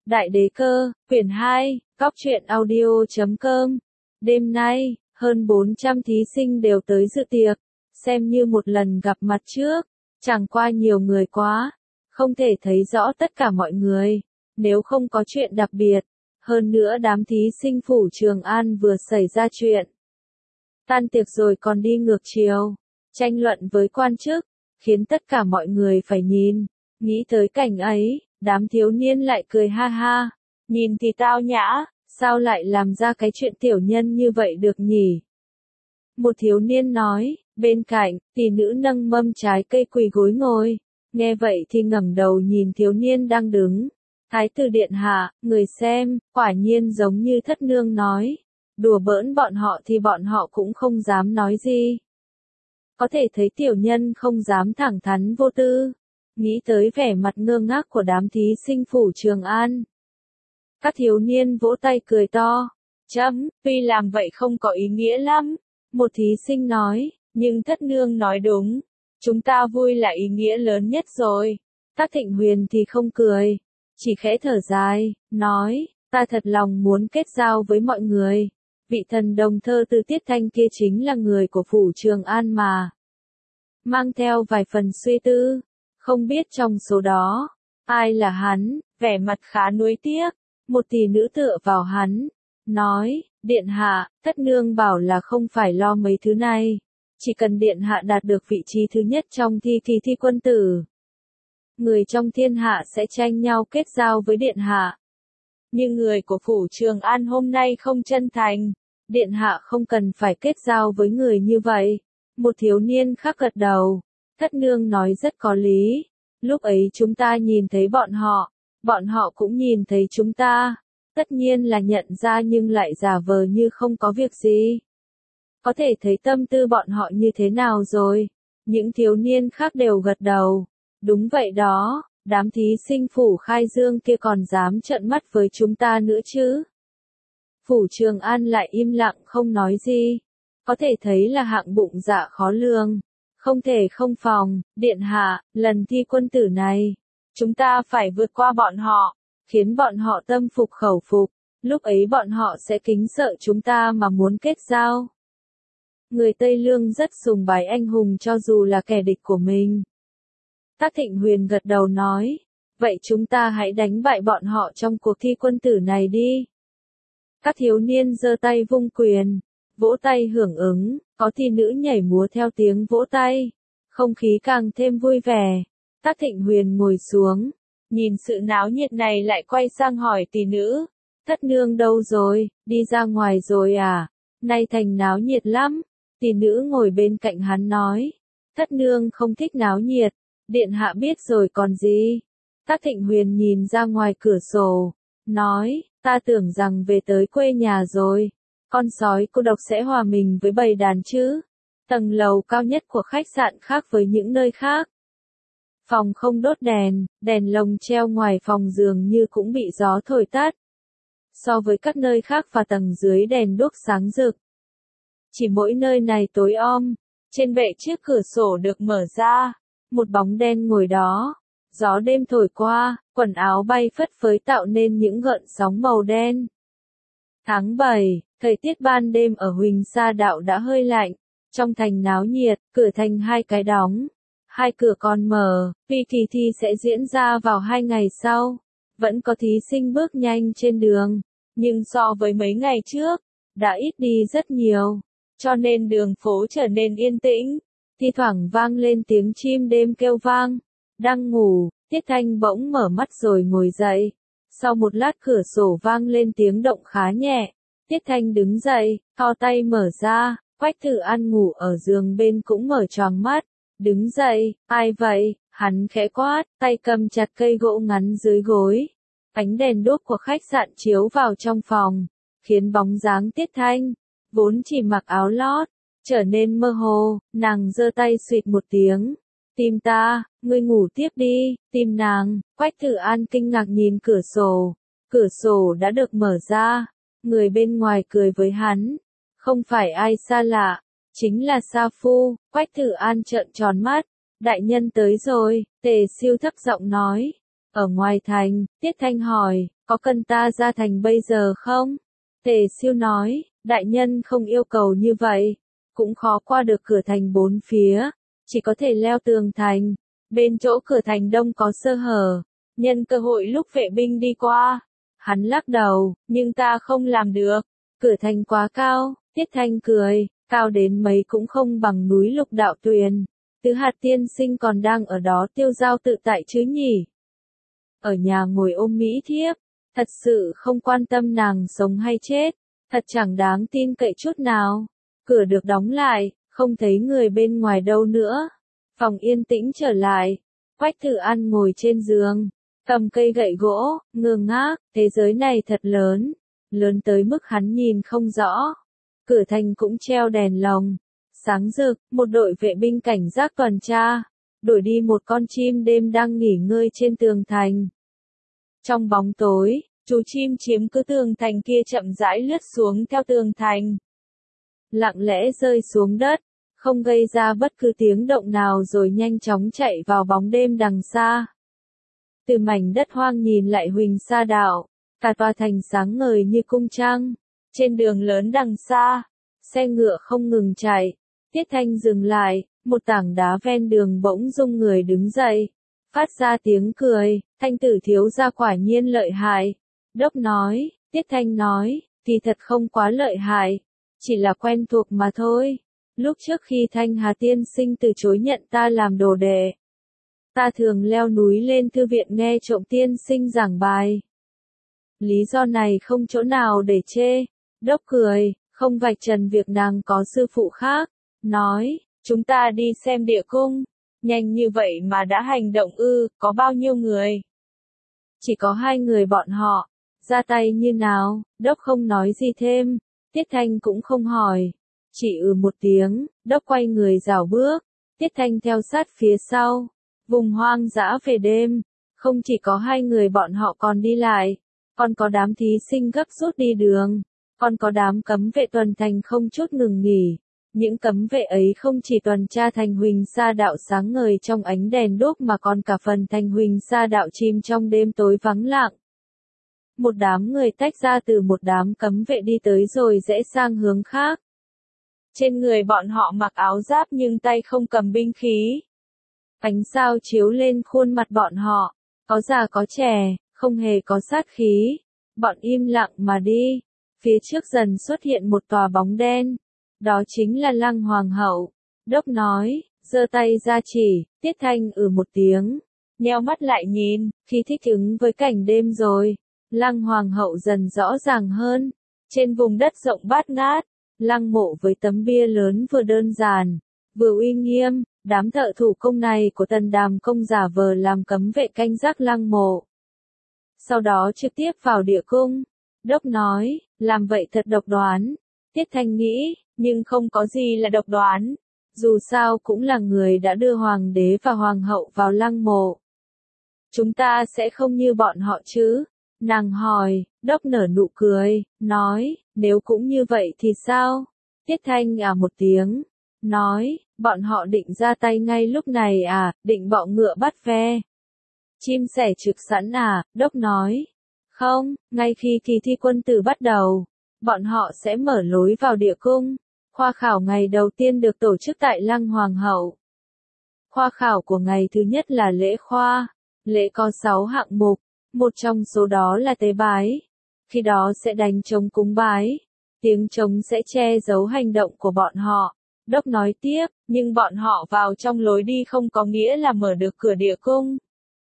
Đại đế cơ, quyển 2, Góc truyện audio.com. Đêm nay, hơn 400 thí sinh đều tới dự tiệc, xem như một lần gặp mặt trước, chẳng qua nhiều người quá, không thể thấy rõ tất cả mọi người, nếu không có chuyện đặc biệt. Hơn nữa đám thí sinh phủ Trường An vừa xảy ra chuyện. Tan tiệc rồi còn đi ngược chiều, tranh luận với quan chức, khiến tất cả mọi người phải nhìn. Nghĩ tới cảnh ấy, đám thiếu niên lại cười ha ha. Nhìn thì tao nhã, sao lại làm ra cái chuyện tiểu nhân như vậy được nhỉ? Một thiếu niên nói, bên cạnh, tỷ nữ nâng mâm trái cây quỳ gối ngồi. Nghe vậy thì ngẩng đầu nhìn thiếu niên đang đứng. Thái tử điện hạ, người xem, quả nhiên giống như thất nương nói. Đùa bỡn bọn họ thì bọn họ cũng không dám nói gì. Có thể thấy tiểu nhân không dám thẳng thắn vô tư. Nghĩ tới vẻ mặt ngơ ngác của đám thí sinh phủ Trường An. Các thiếu niên vỗ tay cười to. Chấm, tuy làm vậy không có ý nghĩa lắm. Một thí sinh nói, nhưng thất nương nói đúng. Chúng ta vui là ý nghĩa lớn nhất rồi. Tác Thịnh Huyền thì không cười. Chỉ khẽ thở dài, nói, ta thật lòng muốn kết giao với mọi người. Vị thần đồng thơ Tư Tiết Thanh kia chính là người của phủ Trường An mà. Mang theo vài phần suy tư. Không biết trong số đó, ai là hắn, vẻ mặt khá nuối tiếc. Một tỷ nữ tựa vào hắn, nói, điện hạ, thất nương bảo là không phải lo mấy thứ này. Chỉ cần điện hạ đạt được vị trí thứ nhất trong kỳ thi quân tử. Người trong thiên hạ sẽ tranh nhau kết giao với điện hạ. Nhưng người của phủ Trường An hôm nay không chân thành. Điện hạ không cần phải kết giao với người như vậy. Một thiếu niên khác gật đầu. Thất nương nói rất có lý. Lúc ấy chúng ta nhìn thấy bọn họ cũng nhìn thấy chúng ta. Tất nhiên là nhận ra nhưng lại giả vờ như không có việc gì. Có thể thấy tâm tư bọn họ như thế nào rồi. Những thiếu niên khác đều gật đầu. Đúng vậy đó, đám thí sinh phủ Khai Dương kia còn dám trợn mắt với chúng ta nữa chứ. Phủ Trường An lại im lặng không nói gì. Có thể thấy là hạng bụng dạ khó lường. Không thể không phòng, điện hạ, lần thi quân tử này, chúng ta phải vượt qua bọn họ, khiến bọn họ tâm phục khẩu phục, lúc ấy bọn họ sẽ kính sợ chúng ta mà muốn kết giao. Người Tây Lương rất sùng bái anh hùng cho dù là kẻ địch của mình. Tác Thịnh Huyền gật đầu nói, vậy chúng ta hãy đánh bại bọn họ trong cuộc thi quân tử này đi. Các thiếu niên giơ tay vung quyền, vỗ tay hưởng ứng, có tỷ nữ nhảy múa theo tiếng vỗ tay. Không khí càng thêm vui vẻ. Tác Thịnh Huyền ngồi xuống, nhìn sự náo nhiệt này lại quay sang hỏi tỷ nữ. Thất nương đâu rồi, đi ra ngoài rồi à? Nay thành náo nhiệt lắm. Tỷ nữ ngồi bên cạnh hắn nói. Thất nương không thích náo nhiệt. Điện hạ biết rồi còn gì. Tác Thịnh Huyền nhìn ra ngoài cửa sổ. Nói, ta tưởng rằng về tới quê nhà rồi. Con sói cô độc sẽ hòa mình với bầy đàn chứ. Tầng lầu cao nhất của khách sạn khác với những nơi khác. Phòng không đốt đèn, đèn lồng treo ngoài phòng dường như cũng bị gió thổi tắt. So với các nơi khác và tầng dưới đèn đuốc sáng rực. Chỉ mỗi nơi này tối om, trên bệ chiếc cửa sổ được mở ra, một bóng đen ngồi đó. Gió đêm thổi qua, quần áo bay phất phới tạo nên những gợn sóng màu đen. Tháng 7, thời tiết ban đêm ở Huỳnh Sa Đạo đã hơi lạnh. Trong thành náo nhiệt, cửa thành 2 cái đóng. 2 cửa còn mở, vì kỳ thi sẽ diễn ra vào 2 ngày sau. Vẫn có thí sinh bước nhanh trên đường. Nhưng so với mấy ngày trước, đã ít đi rất nhiều. Cho nên đường phố trở nên yên tĩnh. Thi thoảng vang lên tiếng chim đêm kêu vang. Đang ngủ, Tiết Thanh bỗng mở mắt rồi ngồi dậy. Sau một lát cửa sổ vang lên tiếng động khá nhẹ. Tiết Thanh đứng dậy, thò tay mở ra. Quách Tử An ngủ ở giường bên cũng mở choàng mắt. Đứng dậy, ai vậy? Hắn khẽ quát, tay cầm chặt cây gỗ ngắn dưới gối. Ánh đèn đuốc của khách sạn chiếu vào trong phòng, khiến bóng dáng Tiết Thanh, vốn chỉ mặc áo lót, trở nên mơ hồ. Nàng giơ tay xuỵt một tiếng. Tìm ta, ngươi ngủ tiếp đi, tìm nàng. Quách Tử An kinh ngạc nhìn cửa sổ. Cửa sổ đã được mở ra. Người bên ngoài cười với hắn. Không phải ai xa lạ, chính là Sa Phu. Quách Tử An trợn tròn mắt. Đại nhân tới rồi, Tề Siêu thấp giọng nói. Ở ngoài thành, Tiết Thanh hỏi, có cần ta ra thành bây giờ không? Tề Siêu nói, đại nhân không yêu cầu như vậy, cũng khó qua được cửa thành bốn phía, chỉ có thể leo tường thành, bên chỗ cửa thành đông có sơ hở, nhân cơ hội lúc vệ binh đi qua. Hắn lắc đầu, nhưng ta không làm được, cửa thành quá cao, Tiết Thanh cười, cao đến mấy cũng không bằng núi Lục Đạo Tuyền. Tứ Hạt tiên sinh còn đang ở đó tiêu dao tự tại chứ nhỉ? Ở nhà ngồi ôm mỹ thiếp, thật sự không quan tâm nàng sống hay chết, thật chẳng đáng tin cậy chút nào. Cửa được đóng lại, không thấy người bên ngoài đâu nữa. Phòng yên tĩnh trở lại, Quách Tử An ngồi trên giường, cầm cây gậy gỗ, ngơ ngác, thế giới này thật lớn, lớn tới mức hắn nhìn không rõ. Cửa thành cũng treo đèn lồng, sáng rực, một đội vệ binh cảnh giác tuần tra, đuổi đi một con chim đêm đang nghỉ ngơi trên tường thành. Trong bóng tối, chú chim chiếm cứ tường thành kia chậm rãi lướt xuống theo tường thành. Lặng lẽ rơi xuống đất, không gây ra bất cứ tiếng động nào rồi nhanh chóng chạy vào bóng đêm đằng xa. Từ mảnh đất hoang nhìn lại Huỳnh Sa Đạo, cả tòa thành sáng ngời như cung trăng. Trên đường lớn đằng xa, xe ngựa không ngừng chạy. Tiết Thanh dừng lại, một tảng đá ven đường bỗng rung người đứng dậy, phát ra tiếng cười, Thanh tử thiếu gia quả nhiên lợi hại. Đốc nói, Tiết Thanh nói, kỳ thật không quá lợi hại, chỉ là quen thuộc mà thôi. Lúc trước khi Thanh Hà tiên sinh từ chối nhận ta làm đồ đệ, ta thường leo núi lên thư viện nghe trộm tiên sinh giảng bài. Lý do này không chỗ nào để chê. Đốc cười, không vạch trần việc nàng có sư phụ khác, nói, chúng ta đi xem địa cung. Nhanh như vậy mà đã hành động ư, có bao nhiêu người? Chỉ có 2 người bọn họ, ra tay như nào? Đốc không nói gì thêm, Tiết Thanh cũng không hỏi, chỉ một tiếng, Đốc quay người rảo bước, Tiết Thanh theo sát phía sau. Vùng hoang dã về đêm, không chỉ có 2 người bọn họ còn đi lại, còn có đám thí sinh gấp rút đi đường, còn có đám cấm vệ tuần thành không chút ngừng nghỉ. Những cấm vệ ấy không chỉ tuần tra thành Huỳnh Sa Đạo sáng ngời trong ánh đèn đuốc mà còn cả phần thành Huỳnh Sa Đạo chìm trong đêm tối vắng lặng. Một đám người tách ra từ một đám cấm vệ đi tới rồi rẽ sang hướng khác. Trên người bọn họ mặc áo giáp nhưng tay không cầm binh khí. Ánh sao chiếu lên khuôn mặt bọn họ, có già có trẻ, không hề có sát khí. Bọn im lặng mà đi. Phía trước dần xuất hiện một tòa bóng đen. Đó chính là Lăng Hoàng hậu. Đốc nói, giơ tay ra chỉ, Tiết Thanh một tiếng, nheo mắt lại nhìn, khi thích ứng với cảnh đêm rồi. Lăng Hoàng hậu dần rõ ràng hơn. Trên vùng đất rộng bát ngát, lăng mộ với tấm bia lớn vừa đơn giản, vừa uy nghiêm. Đám thợ thủ công này của Tần Đàm công giả vờ làm cấm vệ canh gác lăng mộ. Sau đó trực tiếp vào địa cung. Đốc nói, làm vậy thật độc đoán. Tiết Thanh nghĩ, nhưng không có gì là độc đoán. Dù sao cũng là người đã đưa hoàng đế và hoàng hậu vào lăng mộ. Chúng ta sẽ không như bọn họ chứ? Nàng hỏi, Đốc nở nụ cười, nói, nếu cũng như vậy thì sao? Tiết Thanh một tiếng, nói, bọn họ định ra tay ngay lúc này định bọ ngựa bắt ve. Chim sẻ trực sẵn Đốc nói. Không, ngay khi kỳ thi quân tử bắt đầu, bọn họ sẽ mở lối vào địa cung. Khoa khảo ngày đầu tiên được tổ chức tại Lăng Hoàng hậu. Khoa khảo của ngày thứ nhất là lễ khoa. Lễ có 6 hạng mục, một trong số đó là tế bái. Khi đó sẽ đánh trống cúng bái. Tiếng trống sẽ che giấu hành động của bọn họ. Đốc nói tiếp, nhưng bọn họ vào trong lối đi không có nghĩa là mở được cửa địa cung.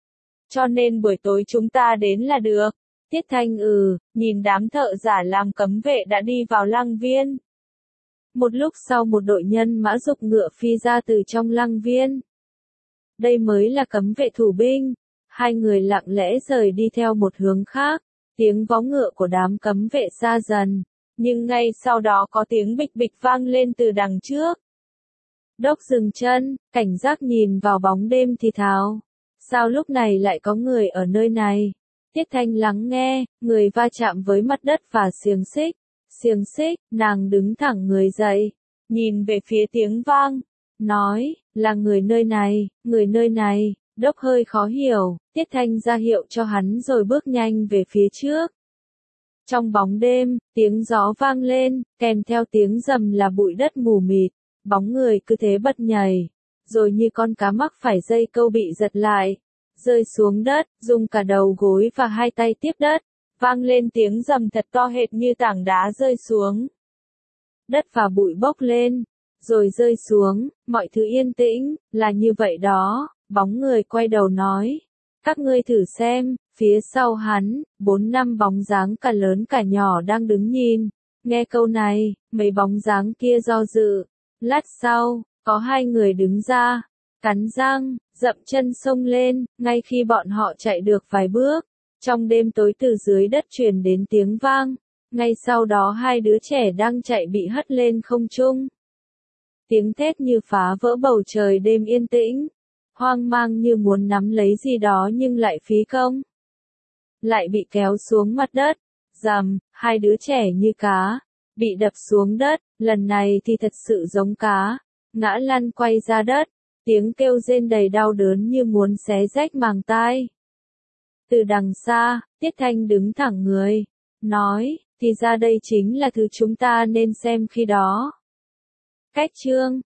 Cho nên buổi tối chúng ta đến là được. Tiết Thanh nhìn đám thợ giả làm cấm vệ đã đi vào lăng viên. Một lúc sau một đội nhân mã giục ngựa phi ra từ trong lăng viên. Đây mới là cấm vệ thủ binh. 2 người lặng lẽ rời đi theo một hướng khác. Tiếng vó ngựa của đám cấm vệ xa dần. Nhưng ngay sau đó có tiếng bịch bịch vang lên từ đằng trước. Đốc dừng chân, cảnh giác nhìn vào bóng đêm thì thào. Sao lúc này lại có người ở nơi này? Tiết Thanh lắng nghe, người va chạm với mặt đất và xiềng xích. Xiềng xích, nàng đứng thẳng người dậy, nhìn về phía tiếng vang. Nói, là người nơi này, người nơi này. Đốc hơi khó hiểu, Tiết Thanh ra hiệu cho hắn rồi bước nhanh về phía trước. Trong bóng đêm, tiếng gió vang lên, kèm theo tiếng rầm là bụi đất mù mịt, bóng người cứ thế bật nhảy, rồi như con cá mắc phải dây câu bị giật lại, rơi xuống đất, dùng cả đầu gối và hai tay tiếp đất, vang lên tiếng rầm thật to hệt như tảng đá rơi xuống. Đất và bụi bốc lên, rồi rơi xuống, mọi thứ yên tĩnh, là như vậy đó, bóng người quay đầu nói. Các ngươi thử xem, phía sau hắn, 4-5 bóng dáng cả lớn cả nhỏ đang đứng nhìn. Nghe câu này, mấy bóng dáng kia do dự. Lát sau, có 2 người đứng ra, cắn răng, dậm chân xông lên, ngay khi bọn họ chạy được vài bước. Trong đêm tối từ dưới đất truyền đến tiếng vang. Ngay sau đó 2 đứa trẻ đang chạy bị hất lên không trung. Tiếng thét như phá vỡ bầu trời đêm yên tĩnh. Hoang mang như muốn nắm lấy gì đó nhưng lại phí công. Lại bị kéo xuống mặt đất. Rầm, 2 đứa trẻ như cá, bị đập xuống đất, lần này thì thật sự giống cá, ngã lăn quay ra đất, tiếng kêu rên đầy đau đớn như muốn xé rách màng tai. Từ đằng xa, Tiết Thanh đứng thẳng người, nói, thì ra đây chính là thứ chúng ta nên xem khi đó. Cách chương